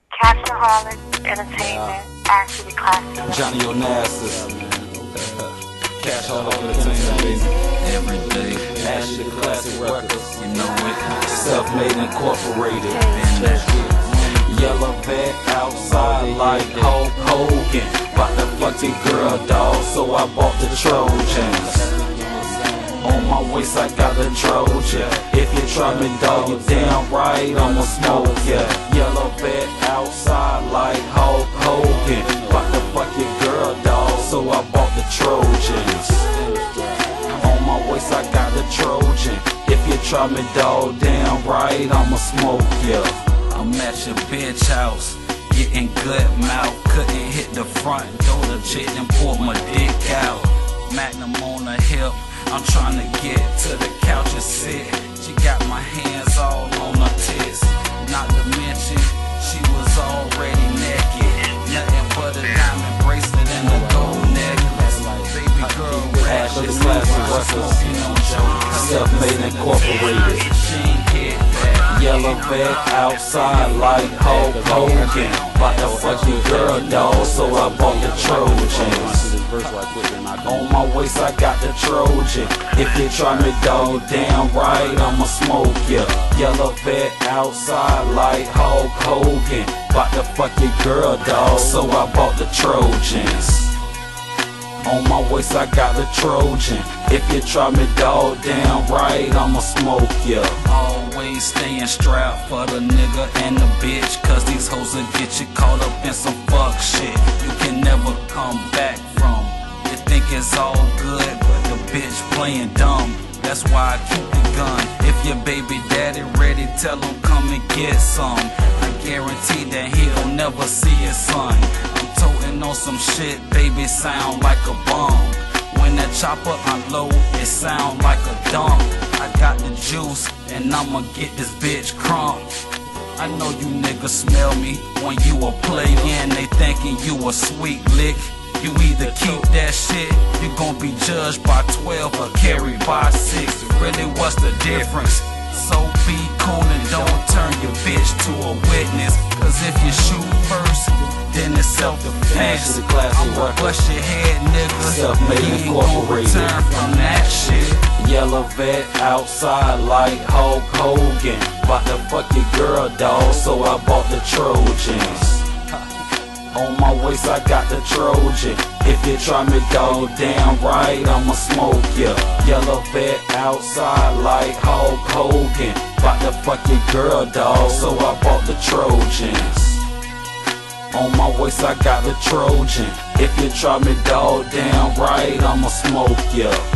Captain Harlan Entertainment, actually classy. Johnny Onassis, Cash Harlan Entertainment, baby. Every day, Ashley Classic Records, you know it. Self-Made Incorporated. Yellow vet outside like Hulk Hogan. Bout to fuck the girl, dawg, so I bought the Trojans. On my waist I got the Trojan. If you try me, dawg, you damn right I'ma smoke ya. Yellow vet outside like Hulk Hogan. Bout to fuck your girl, dawg, so I bought the Trojans. On my waist I got the Trojan. If you try me, dawg, damn right I'ma smoke ya. I'm at your bitch house, getting good mouth. Couldn't hit the front door, the chick and pulled my dick out. Magnum on the hip, I'm trying to get to the couch and sit. She got my hands all on her tits. Not to mention, she was already naked. Nothing but a diamond bracelet and a gold necklace. Baby girl, Ashley Classic Records, Self-Made Incorporated. she ain't hit that. Yellow vet outside like Hulk Hogan. Bout to fuck your girl, dawg, so I bought the Trojans. On my waist I got the Trojan. If you try me, dawg, damn right I'ma smoke ya. Yellow vet outside like Hulk Hogan. Bout to fuck your girl, dawg, so I bought the Trojans. On my waist I got the Trojan. If you try me, dawg, damn right I'ma smoke ya. Always staying strapped for the nigga and the bitch, cause these hoes will get you caught up in some fuck shit you can never come back from. You think it's all good, but the bitch playing dumb. That's why I keep the gun. If your baby daddy ready, tell him come and get some. I guarantee that he'll never see his son. I'm toting on some shit, baby, sound like a bomb. When that chopper unload, it sound like a dump. I got the juice, and I'ma get this bitch crump. I know you niggas smell me when you a playin'. They thinking you a sweet lick. You either keep that shit, you gon' be judged by 12 or carried by 6. Really, what's the difference? So be cool and don't turn your bitch to a witness. Cause if you shoot first, then it's self-defense. I'ma bust your head, nigga. Self-Made You ain't gon' Incorporated. return from that shit. Yellow vet outside like Hulk Hogan. Bout to fuck your girl, dawg, so I bought the Trojans. On my waist I got the Trojan. If you try me, dawg, damn right I'ma smoke ya. Yellow vet outside like Hulk Hogan. Bout to fuck your girl, dawg, so I bought the Trojans. On my waist I got the Trojan. If you try me, dawg, damn right I'ma smoke ya.